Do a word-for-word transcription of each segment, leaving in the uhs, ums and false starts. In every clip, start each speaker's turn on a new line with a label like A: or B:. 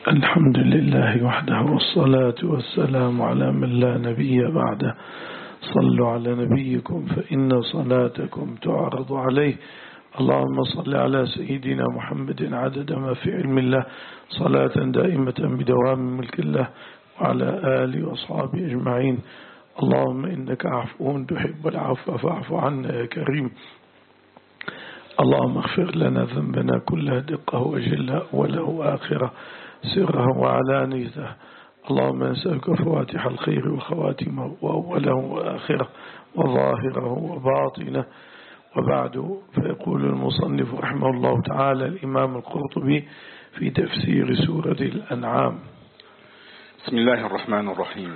A: الحمد لله وحده والصلاة والسلام على من لا نبي بعده. صلوا على نبيكم فإن صلاتكم تعرض عليه. اللهم صل على سيدنا محمد عدد ما في علم الله صلاة دائمة بدوام ملك الله وعلى آله وأصحابه أجمعين. اللهم إنك عفو تحب العفو فاعف عنا يا كريم. اللهم اغفر لنا ذنبنا كله دقه وجله أوله وآخره سره وعلانيته. اللهم نسألك فواتح الخير وخواتمه وأوله وآخره وظاهره وباطنه. وبعد، فيقول المصنف رحمه الله تعالى الإمام القرطبي في تفسير سورة الأنعام:
B: بسم الله الرحمن الرحيم.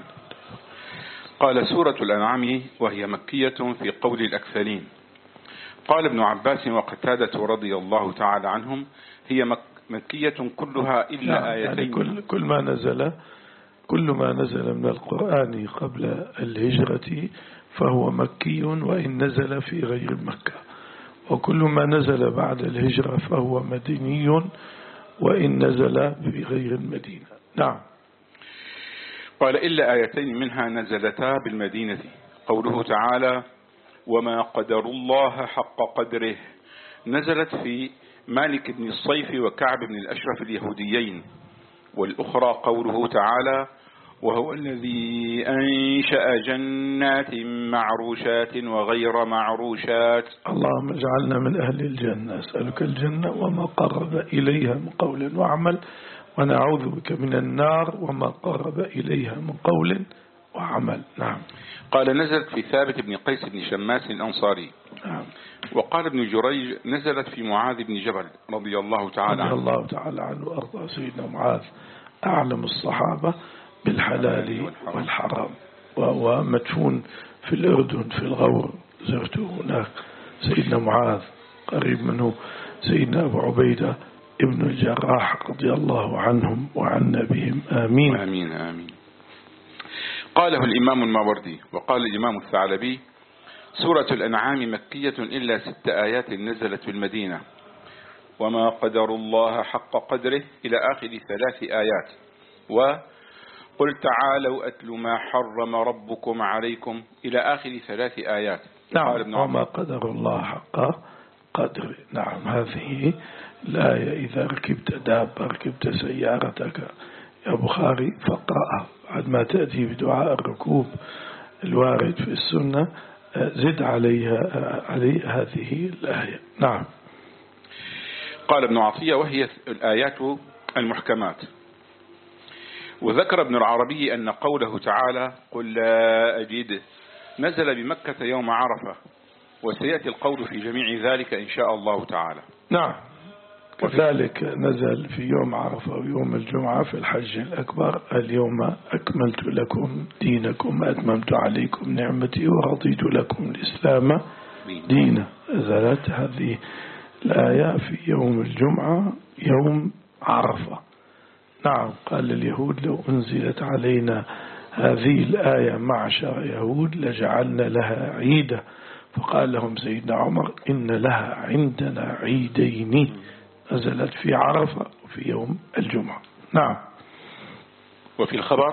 B: قال: سورة الأنعام وهي مكية في قول الأكثرين. قال ابن عباس وقتادة رضي الله تعالى عنهم: هي مكية كلها إلا آيتين.
A: يعني كل, كل ما نزل كل ما نزل من القرآن قبل الهجرة فهو مكي وإن نزل في غير مكة، وكل ما نزل بعد الهجرة فهو مدني وإن نزل في غير المدينة. نعم.
B: قال: إلا آيتين منها نزلتا بالمدينة. قوله تعالى: وما قدر الله حق قدره، نزلت في مالك بن الصيف وكعب بن الأشرف اليهوديين. والأخرى قوله تعالى: وهو الذي أنشأ جنات معروشات وغير معروشات.
A: اللهم اجعلنا من أهل الجنة، أسألك الجنة وما قرب إليها من قول وعمل، ونعوذ بك من النار وما قرب إليها من قول وعمل. نعم.
B: قال: نزلت في ثابت بن قيس بن شماس الأنصاري.
A: نعم.
B: وقال ابن جريج: نزلت في معاذ بن جبل رضي الله تعالى عنه.
A: رضي الله تعالى عنه وأرضى. سيدنا معاذ أعلم الصحابة بالحلال والحرام، وهو مدفون في الأردن في الغور، زرته هناك. سيدنا معاذ قريب منه سيدنا أبو عبيدة ابن الجراح رضي الله عنهم وعنا بهم آمين
B: آمين آمين. قاله الإمام الماوردي. وقال الإمام الثعلبي: سورة الأنعام مكية إلا ست آيات نزلت في المدينة، وما قدر الله حق قدره إلى آخر ثلاث آيات، وقل تعالوا أتل ما حرم ربكم عليكم إلى آخر ثلاث آيات.
A: نعم. وما قدر الله حق قدره. نعم. هذه الآية: إذا ركبت دابة ركبت سيارتك يا بخاري فقرأ بعد ما تأتي بدعاء الركوب الوارد في السنة، زد عليها علي هذه الآية. نعم.
B: قال ابن عطية: وهي الآيات المحكمات. وذكر ابن العربي أن قوله تعالى: قل لا أجد، نزل بمكة يوم عرفة، وسيأتي القول في جميع ذلك إن شاء الله تعالى.
A: نعم. كذلك نزل في يوم عرفة ويوم الجمعة في الحج الأكبر: اليوم أكملت لكم دينكم وأتممت عليكم نعمتي ورضيت لكم الإسلام دينا. نزلت هذه الآية في يوم الجمعة يوم عرفة. نعم. قال اليهود: لو أنزلت علينا هذه الآية معشر يهود لجعلنا لها عيدا. فقال لهم سيدنا عمر: إن لها عندنا عيدين، نزلت في عرفة وفي يوم الجمعة. نعم.
B: وفي الخبر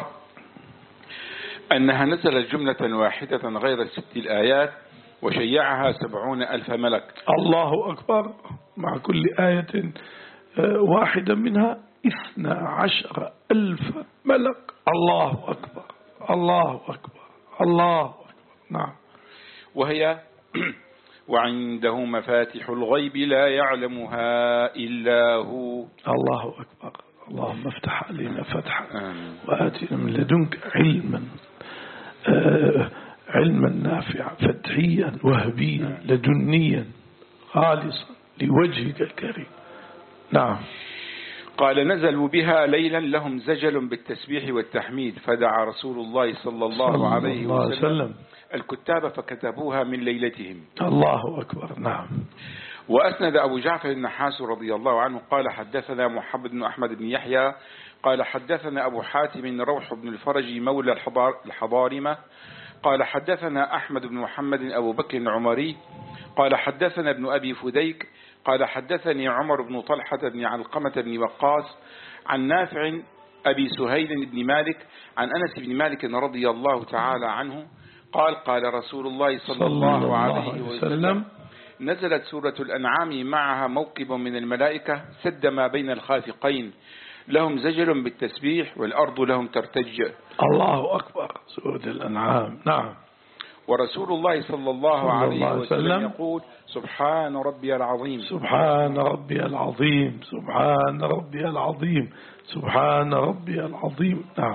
B: أنها نزلت جملة واحدة غير الست الآيات، وشيعها سبعون ألف ملك.
A: الله أكبر. مع كل آية واحدة منها اثنى عشر ألف ملك. الله أكبر الله أكبر الله أكبر. نعم.
B: وهي وعنده مفاتح الغيب لا يعلمها إلا هو.
A: الله أكبر. اللهم افتح علينا فتحا وآتنا من لدنك علما آه علما نافعا فتحيا وهبيا لدنيا خالصا لوجهك الكريم. نعم.
B: قال: نزلوا بها ليلا لهم زجل بالتسبيح والتحميد، فدعا رسول الله صلى الله, صلى عليه الله وسلم, وسلم الكتاب فكتبوها من ليلتهم.
A: الله أكبر. نعم.
B: وأسند أبو جعفر النحاس رضي الله عنه قال: حدثنا محمد بن أحمد بن يحيى قال: حدثنا أبو حاتم روح بن الفرج مولى الحضارمة قال: حدثنا أحمد بن محمد أبو بكر العمري قال: حدثنا ابن أبي فديك قال: حدثني عمر بن طلحة بن علقمة بن وقاص عن نافع أبي سهيل بن مالك عن أنس بن مالك رضي الله تعالى عنه قال قال رسول الله صلى الله عليه وسلم نزلت سورة الأنعام معها موكب من الملائكة سد ما بين الخافقين لهم زجر بالتسبيح والأرض لهم ترتج.
A: الله أكبر. سورة الأنعام. نعم.
B: ورسول الله صلى الله عليه وسلم يقول سبحان ربي العظيم
A: سبحان ربي العظيم سبحان ربي العظيم سبحان ربي العظيم. نعم.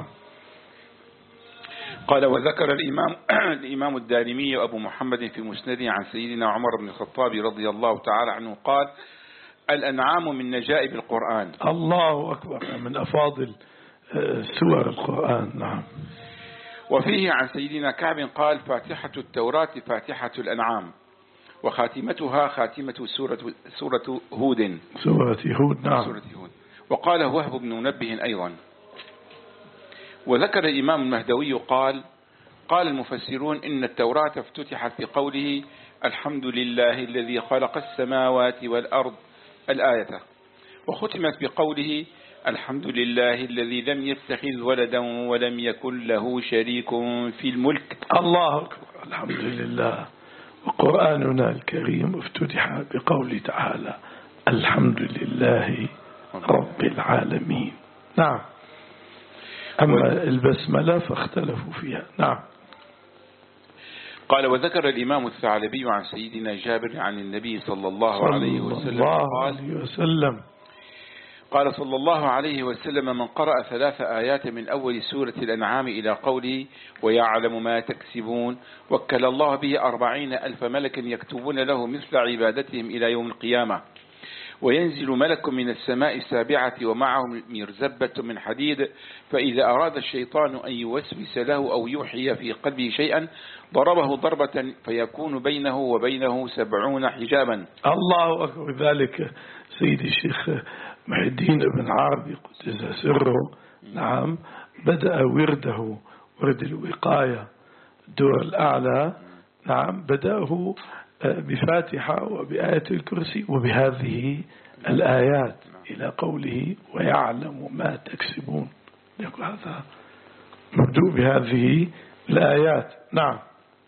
B: قال وذكر الإمام الإمام الدارمي أبو محمد في مسنده عن سيدنا عمر بن الخطاب رضي الله تعالى عنه قال الأنعام من نجائب القرآن.
A: الله أكبر. من أفاضل سور القرآن. نعم.
B: وفيه عن سيدنا كعب قال فاتحة التوراة فاتحة الأنعام وخاتمتها خاتمة سورة, سورة هود.
A: سورة هود. نعم.
B: سورة هود. وقال وهب بن منبه أيضا. وذكر الإمام المهدوي قال قال المفسرون إن التوراة افتتحت في قوله الحمد لله الذي خلق السماوات والأرض الآية، وختمت بقوله الحمد لله الذي لم يتخذ ولدا ولم يكن له شريك في الملك.
A: الله أكبر. الحمد لله. وقرآننا الكريم افتتح بقوله تعالى الحمد لله رب العالمين. نعم. أما البسملة فاختلفوا فيها. نعم.
B: قال وذكر الإمام الثعلبي عن سيدنا جابر عن النبي صلى الله
A: صلى
B: عليه وسلم
A: الله
B: قال
A: عليه وسلم
B: قال صلى الله عليه وسلم من قرأ ثلاث آيات من أول سورة الأنعام إلى قوله ويعلم ما تكسبون وكل الله به أربعين ألف ملك يكتبون له مثل عبادتهم إلى يوم القيامة، وينزل ملك من السماء السابعة ومعه مرزبة من حديد، فإذا أراد الشيطان أن يوسوس له أو يوحي في قلبه شيئا ضربه ضربة فيكون بينه وبينه سبعون حجابا.
A: الله أكبر. ذلك سيدي الشيخ محي الدين ابن عربي قدس سره نعم بدأ ورده ورد الوقاية الدور الأعلى نعم بدأه بفاتحة وبآية الكرسي وبهذه الآيات إلى قوله ويعلم ما تكسبون. يقول هذا مبدوء بهذه الآيات. نعم.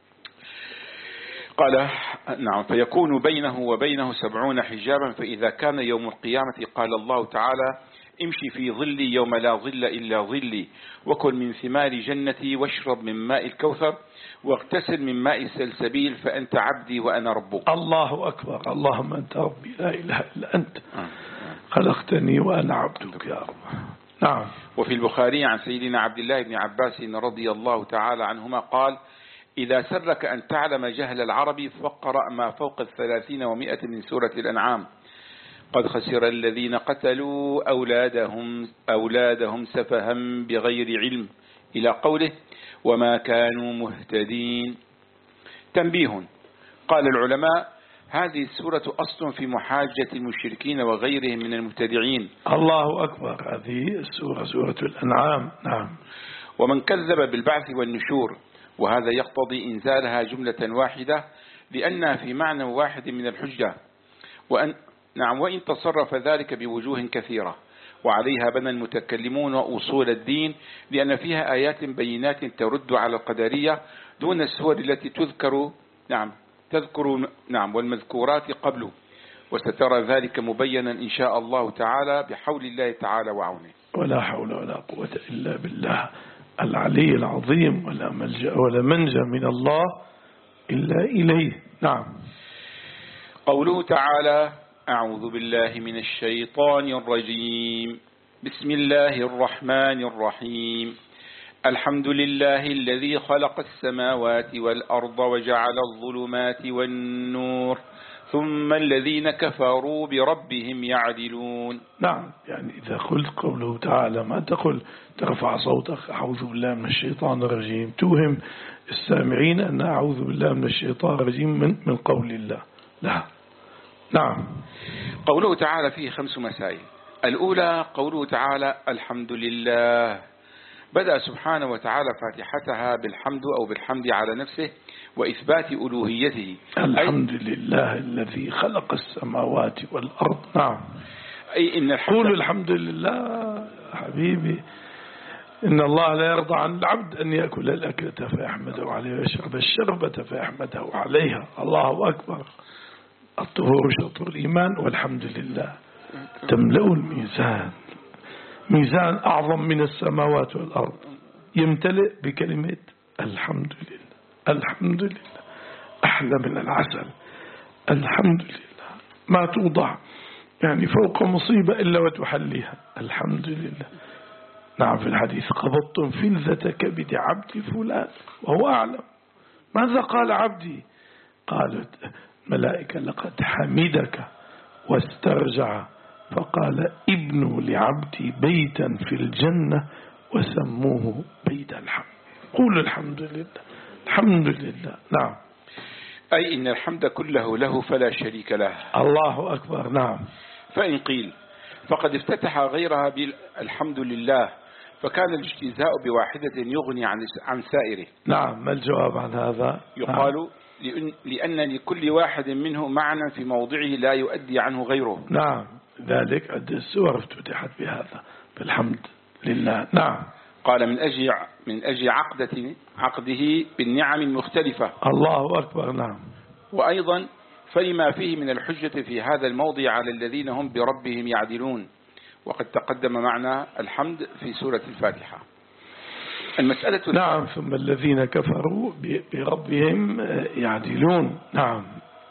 B: قال نعم فيكون بينه وبينه سبعون حجابا، فإذا كان يوم القيامة قال الله تعالى امشي في ظلي يوم لا ظل إلا ظلي وكل من ثمار جنتي واشرب من ماء الكوثر واغتسل من ماء السلسبيل فأنت عبدي وأنا ربك.
A: الله أكبر. اللهم أنت ربي لا إله إلا أنت خلقتني وأنا عبدك يا رب. نعم.
B: وفي البخاري عن سيدنا عبد الله بن عباس رضي الله تعالى عنهما قال إذا سرك أن تعلم جهل العرب فاقرأ ما فوق الثلاثين ومائة من سورة الأنعام قد خسر الذين قتلوا أولادهم, أولادهم سفها بغير علم إلى قوله وما كانوا مهتدين. تنبيه. قال العلماء هذه السورة أصل في محاجة المشركين وغيرهم من المبتدعين.
A: الله أكبر. هذه السورة سورة الأنعام. نعم.
B: ومن كذب بالبعث والنشور، وهذا يقتضي إنزالها جملة واحدة لأنها في معنى واحد من الحجة، وأن نعم وإن تصرف ذلك بوجوه كثيرة، وعليها بنى المتكلمون أصول الدين لأن فيها آيات بينات ترد على القدرية دون السور التي تذكر نعم تذكر نعم والمذكورات قبله، وسترى ذلك مبينا إن شاء الله تعالى بحول الله تعالى وعونه.
A: ولا حول ولا قوة إلا بالله العلي العظيم، ولا ملجأ ولا منجا من الله إلا إليه. نعم.
B: قوله تعالى أعوذ بالله من الشيطان الرجيم بسم الله الرحمن الرحيم الحمد لله الذي خلق السماوات والأرض وجعل الظلمات والنور ثم الذين كفروا بربهم يعدلون.
A: نعم. يعني إذا قلت قوله تعالى ما تقول ترفع صوتك أعوذ بالله من الشيطان الرجيم توهم السامعين أن أعوذ بالله من الشيطان الرجيم من, من قول الله. لا. نعم.
B: قوله تعالى فيه خمس مسائل. الأولى قوله تعالى الحمد لله، بدأ سبحانه وتعالى فاتحتها بالحمد أو بالحمد على نفسه وإثبات ألوهيته.
A: الحمد لله الذي خلق السماوات والأرض. نعم.
B: أي إن الحمد
A: قولوا الحمد لله حبيبي. إن الله لا يرضى عن العبد أن يأكل الأكلة فيحمده عليها ويشرب الشربة فيحمده عليها. الله أكبر. الطهور شطر الإيمان والحمد لله تملأ الميزان، ميزان أعظم من السماوات والأرض يمتلئ بكلمة الحمد لله. الحمد لله أحلى من العسل. الحمد لله ما توضع يعني فوق مصيبة إلا وتحليها. الحمد لله. نعم في الحديث قبضتم فلذة كبد عبد فلان وهو أعلم. ماذا قال عبدي؟ قالت ملائكة لقد حمدك واسترجع فقال ابنوا لعبدي بيتا في الجنة وسموه بيت الحمد. قولوا الحمد لله. الحمد لله. نعم.
B: أي إن الحمد كله له فلا شريك له.
A: الله أكبر. نعم.
B: فإن قيل فقد افتتح غيرها بالحمد لله فكان الاجتزاء بواحدة يغني عن عن سائره.
A: نعم. ما الجواب عن هذا؟
B: يقال نعم. لأن لكل واحد منه معنى في موضعه لا يؤدي عنه غيره.
A: نعم. ذلك عدة السور افتتحت بهذا بالحمد لله. نعم.
B: قال من أجل من أجل عقدة عقده بالنعم المختلفة.
A: الله أكبر. نعم.
B: وأيضا فلما فيه من الحجة في هذا الموضع على الذين هم بربهم يعدلون، وقد تقدم معنى الحمد في سورة الفاتحة. المسألة
A: نعم. ثم الذين كفروا بربهم يعدلون. نعم.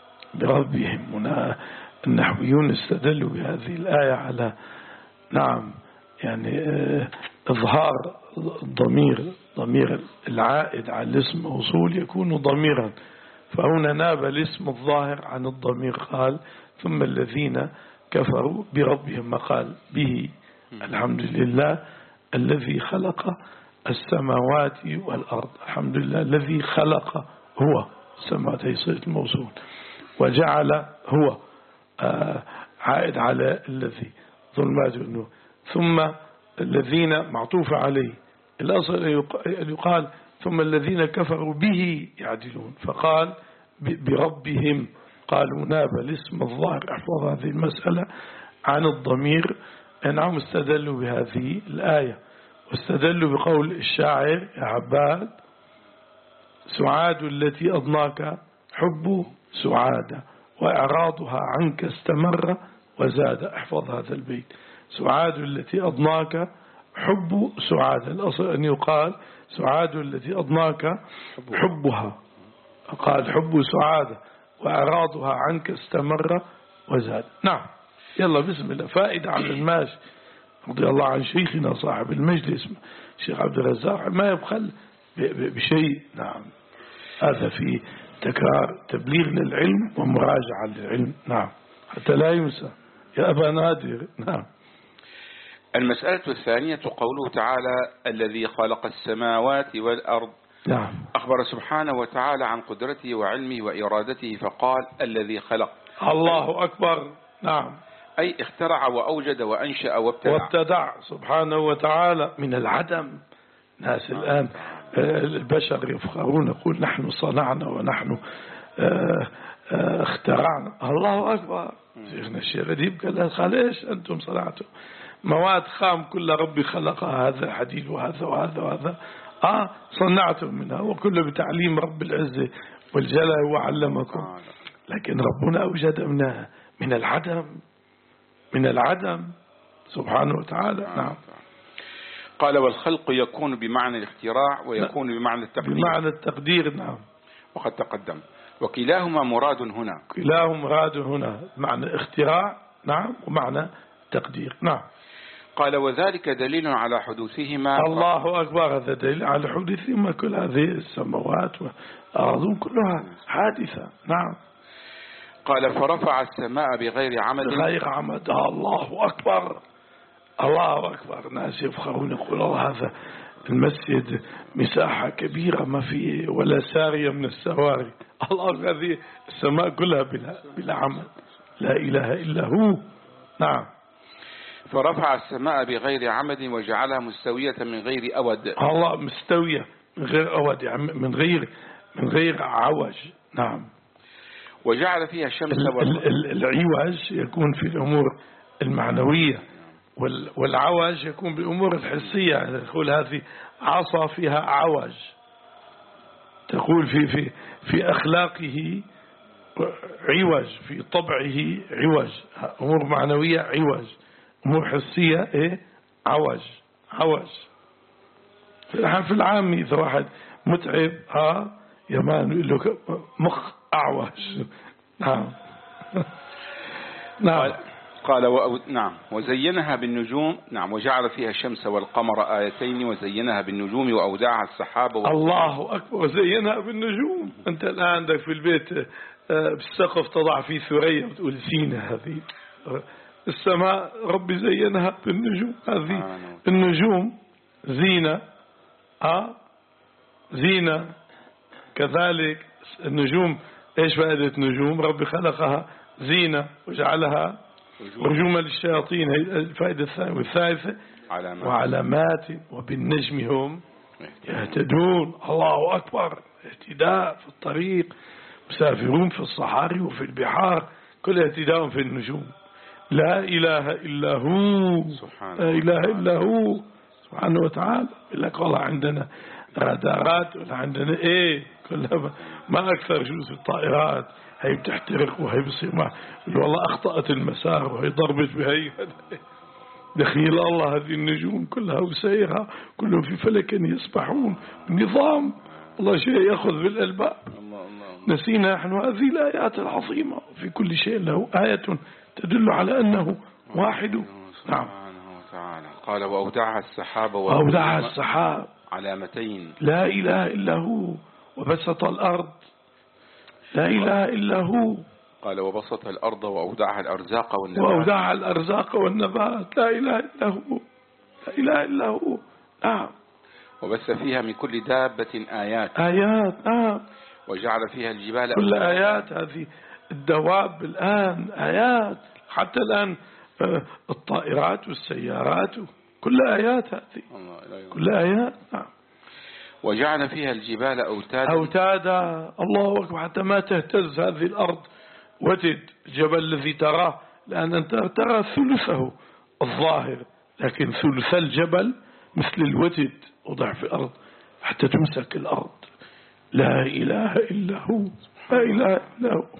A: بربهم. هنا النحويون استدلوا بهذه الآية على نعم يعني إظهار الضمير ضمير العائد على الاسم موصول يكون ضميرا، فهنا ناب الاسم الظاهر عن الضمير. قال ثم الذين كفروا بربهم، ما قال به الحمد لله الذي خلق السماوات والأرض. الحمد لله الذي خلق هو السماوات، هي صيغة الموصول، وجعل هو آه عائد على الذي ظلمات النور، ثم الذين معطوف عليه. الأصل أن يقال ثم الذين كفروا به يعدلون، فقال بربهم. قالوا ناب الاسم الظاهر احفظ هذه المسألة عن الضمير. أنهم استدلوا بهذه الآية واستدلوا بقول الشاعر يا عباد سعاد التي أضناك حب سعادة وإعراضها عنك استمر وزاد. احفظ هذا البيت. سعاد التي أضناك حب سعادة، الأصل أن يقال سعاد التي أضناك حبها، قال حب سعادة وإعراضها عنك استمر وزاد. نعم. يلا بسم الله. فائدة على الماشي رضي الله عن شيخنا صاحب المجلس الشيخ عبد الرزاق ما يبخل بشيء. نعم. هذا في تكرار تبليغ للعلم ومراجعة للعلم. نعم. حتى لا ينسى يا أبا نادر. نعم.
B: المسألة الثانية قوله تعالى الذي خلق السماوات والأرض.
A: نعم.
B: أخبر سبحانه وتعالى عن قدرته وعلمه وإرادته فقال الذي خلق.
A: الله أكبر. نعم.
B: أي اخترع وأوجد وأنشأ وابتدع.
A: وابتدع سبحانه وتعالى من العدم. ناس الآن البشر يفخرون يقول نحن صنعنا ونحن اخترعنا. الله أكبر. شيخنا الشيخ اديب قال قال ايش أنتم صنعتم؟ مواد خام كل ربي خلقها، هذا حديد وهذا وهذا وهذا آه صنعتم منها، وكل بتعليم رب العزة والجلال وعلمكم. لكن ربنا أوجد منها من العدم من العدم سبحانه وتعالى. نعم.
B: قال والخلق يكون بمعنى الاختراع ويكون بمعنى التقدير.
A: بمعنى التقدير. نعم.
B: وقد تقدم وكلاهما مراد هنا.
A: كلاهما مراد هنا معنى اختراع. نعم. ومعنى تقدير. نعم.
B: قال وذلك دليل على حدوثهما.
A: الله أكبر. هذا دليل على حدوثهما. كل هذه السماوات والأرض كلها حادثة. نعم.
B: قال فرفع السماء بغير عمد.
A: بغير عمد. الله أكبر. الله أكبر. ناس يفخرون يقول الله هذا المسجد مساحة كبيرة ما فيه ولا سارية من السواري. الله هذه السماء كلها بلا, بلا عمد. لا إله إلا هو. نعم.
B: فرفع السماء بغير عمد وجعلها مستوية من غير أود.
A: الله مستوية من غير أود يعني من غير من غير عوج. نعم.
B: وجعل فيها الشمس
A: والقمر. العوج يكون في الأمور المعنوية، والعوج يكون بأمور الحسية، يعني تقول هذه عصا فيها عوج، تقول في في في أخلاقه عوج، في طبعه عوج، أمور معنوية عوج، أمور حسية إيه عوج عوج. في العام إذا واحد متعب ها يمان يقول له مخ أعوج. نعم. نعم.
B: قال و... نعم وزينها بالنجوم. نعم وجعل فيها الشمس والقمر آيتين وزينها بالنجوم وأودعها السحاب و...
A: الله أكبر. وزينها بالنجوم. أنت الآن عندك في البيت بالسقف تضع فيه ثريا وتقول زينة، هذه السماء ربي زينها بالنجوم، هذه النجوم زينة. آه زينة. كذلك النجوم ايش فائدة النجوم؟ ربي خلقها زينة وجعلها رجوما للشياطين، الفائدة الثانية. والثالثة
B: علامات.
A: وعلامات وبالنجم هم يهتدون. الله أكبر. اهتداء في الطريق، مسافرون في الصحاري وفي البحار، كل اهتداء في النجوم. لا إله إلا هو، لا إله إلا هو سبحانه وتعالى. يقول لك والله عندنا رادارات ولا عندنا ايه، كلها ما أكثر جزء الطائرات هي بتحترق وهي بصير ما والله أخطأت المسار وهي ضربت بهي. دخيل الله هذه النجوم كلها وسيرها كلهم في فلك يسبحون نظام. الله شيء يأخذ بالألباب. نسينا نحن هذه الآيات العظيمة، في كل شيء له آية تدل على أنه واحد. نعم.
B: قال وأودعها السحاب
A: وأودعها السحاب
B: علامتين.
A: لا إله إلا هو. وبسط الأرض. لا إله إلا هو.
B: قال وبسط الأرض وأودعها الأرزاق والنبات.
A: وأودعها الأرزاق والنبات. لا إله إلا هو. لا إله إلا هو. نعم.
B: وبث فيها من كل دابة آيات.
A: آيات. نعم.
B: وجعل فيها الجبال
A: كل آيات. هذه الدواب الآن آيات، حتى الآن الطائرات والسيارات كل آيات، هذه كل آيات. نعم.
B: وجعل فيها الجبال أوتادا.
A: أوتادا. الله أكبر. حتى ما تهتز هذه الأرض وتد. الجبل الذي تراه لأن أنت ترى ثلثه الظاهر، لكن ثلث الجبل مثل الوتد وضع في الأرض حتى تمسك الأرض. لا إله إلا هو. لا إله إلا هو.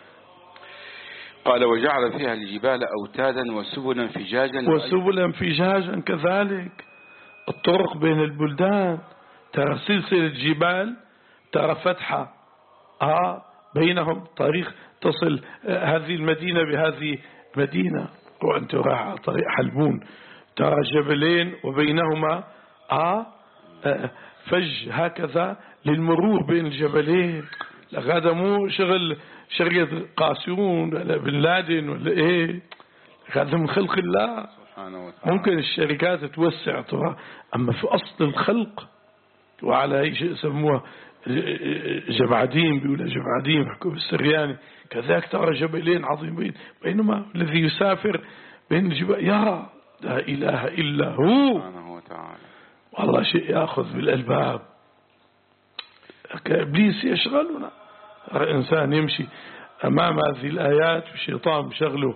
B: قال وجعل فيها الجبال أوتادا وسبلا فجاجا.
A: وسبلا فجاجا كذلك. الطرق بين البلدان، ترى سلسلة جبال، ترى فتحة آه بينهم طريق تصل هذه المدينة بهذه مدينة. وأنت راح على طريق حلبون ترى جبلين وبينهما آه فج هكذا للمرور بين الجبلين. هذا مو شغل شركة قاسيون ولا بن لادن ولا ايه، هذا من خلق الله. ممكن الشركات توسع ترى، اما في اصل الخلق. وعلى اي شيء يسموها جبعدين، بيقولوا جبعدين يحكوا بالسرياني. كذلك ترى جبلين عظيمين بينما الذي يسافر بين الجبال يرى لا اله الا هو. والله شيء ياخذ بالالباب. كابليس يشغلنا. الإنسان يمشي أمام هذه الآيات والشيطان بشغله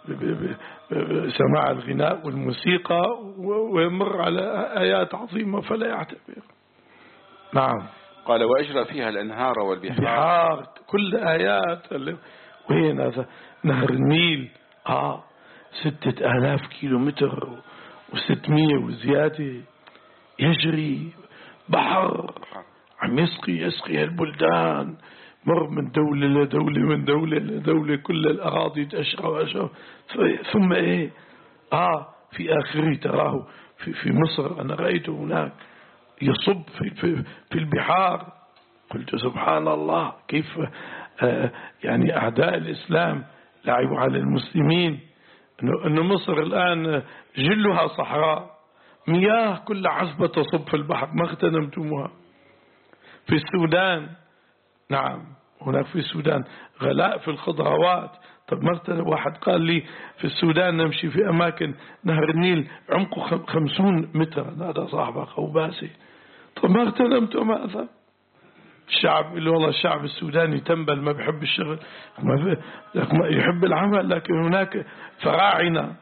A: بسماع الغناء والموسيقى ويمر على آيات عظيمة فلا يعتبر. نعم.
B: قال وأجرى فيها الأنهار والبحار.
A: بحار. كل آيات. وين هذا؟ نهر النيل آه ستة آلاف كيلو متر وستمية وزيادة يجري بحر عم يسقي يسقي البلدان، مر من دولة لدولة من دولة لدولة، كل الأراضي تأشرى وأشرى. ثم إيه آه في آخره تراه في, في مصر. أنا رأيته هناك يصب في, في, في البحار. قلت سبحان الله كيف آه يعني أعداء الإسلام لعبوا على المسلمين. أن مصر الآن جلها صحراء، مياه كل عزبة تصب في البحر ما اغتنمتموها. في السودان نعم هناك في السودان غلاء في الخضروات. طب مثلا واحد قال لي في السودان نمشي في أماكن نهر النيل عمقه خمسون متر. هذا صاحبه خوباسي. طب ما اغتنمتم هذا؟ الشعب اللي والله الشعب السوداني تنبل ما بيحب الشغل، ما يحب العمل، لكن هناك فراعنة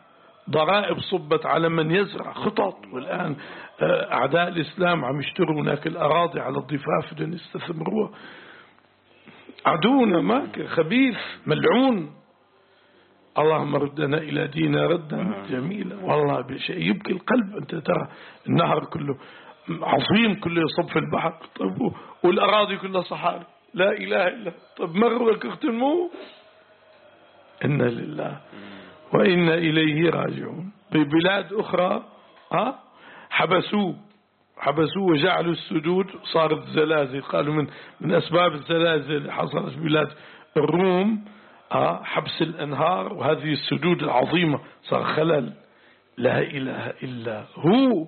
A: ضرائب صبت على من يزرع، خطط. والآن أعداء الإسلام عم يشتروا هناك الأراضي على الضفاف بدهم يستثمروها. عدونا ماك خبيث ملعون. اللهم ردنا إلى دينا ردا جميلا. والله بشيء يبكي القلب. أنت ترى النهر كله عظيم كله يصب في البحر، طب والأراضي كلها صحاري، لا إله إلا. طب مروا يقتلموه. إنا لله وإنا إليه راجعون. ببلاد أخرى ها حبسوه حبسوه وجعلوا السدود، صارت زلازل. قالوا من من أسباب الزلازل اللي حصلت في بلاد الروم ها حبس الأنهار وهذه السدود العظيمة، صار خلل. لا إله إلا هو.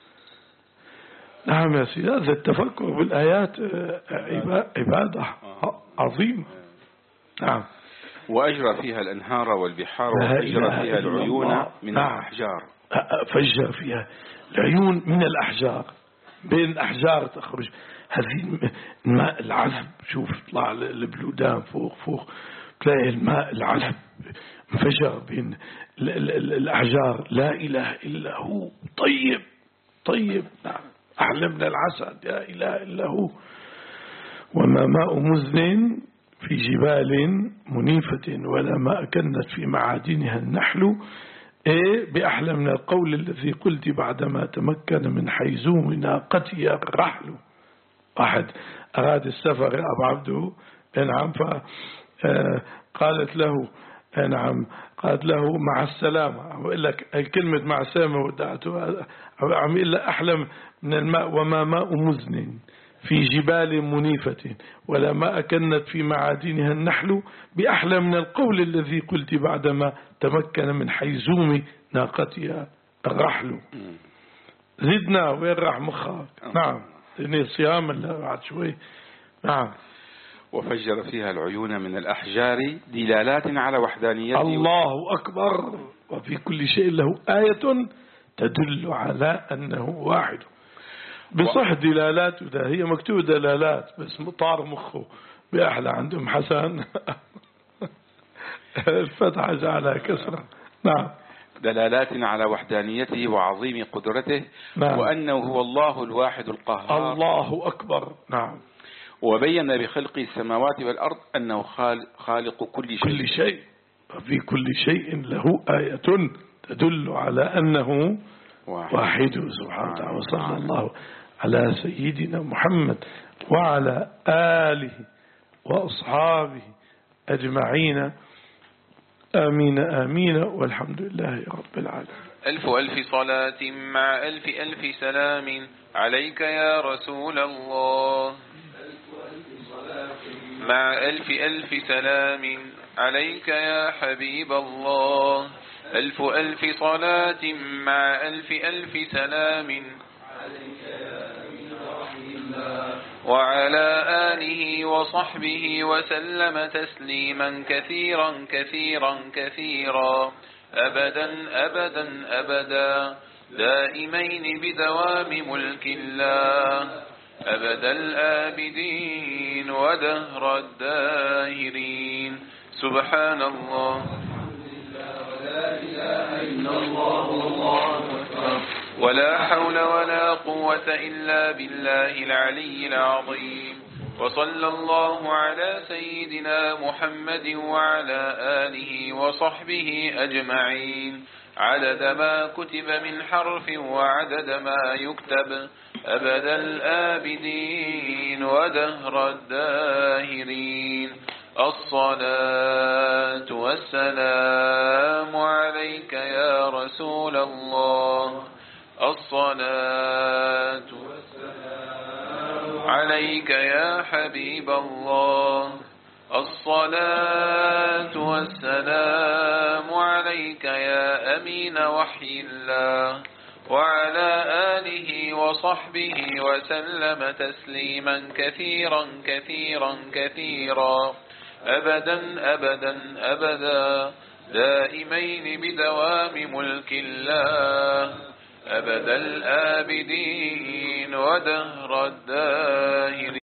A: نعم يا سيدي، هذا التفكر بالآيات عبادة عظيمة. نعم.
B: وأجرى فيها الأنهار والبحار وفجر فيها العيون من نعم. الأحجار.
A: فجر فيها العيون من الأحجار، بين الأحجار تخرج هذه الماء العذب. شوف طلع البلودان فوق فوق تلاقي الماء العذب انفجر بين الأحجار. لا إله إلا هو. طيب طيب. نعم. أحلى من العسل. لا إله إلا هو. وما ماء مزن في جبال منيفة ولا ماء كنت في معادنها النحل. إيه بأحلى من القول الذي قلت بعدما تمكن من حيزوم ناقتي الرحل. واحد أراد السفر يا أبو عبده. نعم. فقالت له نعم قالت له مع السلامة. وإلا الكلمة مع السلامة ودعته عم إلا أحلى من الماء. وما ماء مزن في جبال منيفة ولا ماء كنت في معادنها النحل بأحلى من القول الذي قلت بعدما تمكن من حيزوم ناقتها الرحل. زدنا وين راح مخك؟ نعم. لأني صيام الله بعد شوي. نعم.
B: وفجر فيها العيون من الأحجار دلالات على وحدانيته.
A: الله أكبر. وفي كل شيء له آية تدل على أنه واحد. بصح دلالات وده هي مكتوبة دلالات بس طار مخه بأحلى عندهم حسن الفتحة جعلها كسرة. نعم.
B: دلالات على وحدانيته وعظيم قدرته. نعم. وأنه هو الله الواحد القهار.
A: الله أكبر. نعم.
B: وبين بخلق السماوات والأرض أنه خالق كل شيء.
A: كل شيء. وفي كل شيء له آية تدل على أنه واحد, واحد سبحانه وتعالى. وصلى الله على سيدنا محمد وعلى آله وأصحابه أجمعين. آمين آمين والحمد لله رب العالمين.
C: ألف ألف صلاة مع ألف ألف سلام عليك يا رسول الله. مع ألف ألف سلام عليك يا حبيب الله. ألف ألف صلاة مع ألف ألف سلام وعلى آله وصحبه وسلم تسليما كثيرا كثيرا كثيرا أبدا أبدا أبدا دائمين بدوام ملك الله أبد الآبدين ودهر الداهرين. سبحان الله ولا إله إلا الله والله أكبر ولا حول ولا قوة إلا بالله العلي العظيم. وصلى الله على سيدنا محمد وعلى آله وصحبه أجمعين عدد ما كتب من حرف وعدد ما يكتب أبد الآبدين ودهر الداهرين. الصلاة والسلام عليك يا رسول الله. الصلاة والسلام عليك يا حبيب الله. الصلاة والسلام عليك يا أمين وحي الله وعلى آله وصحبه وسلم تسليما كثيرا كثيرا كثيرا أبدا أبدا أبدا دائمين بدوام ملك الله أبد الآبدين ودهر الداهرين.